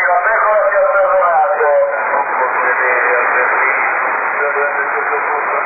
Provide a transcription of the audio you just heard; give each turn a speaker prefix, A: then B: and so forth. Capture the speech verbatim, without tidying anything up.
A: la pecora si è abbandonata.
B: Non può vedere Albertino, durante tutto il mondo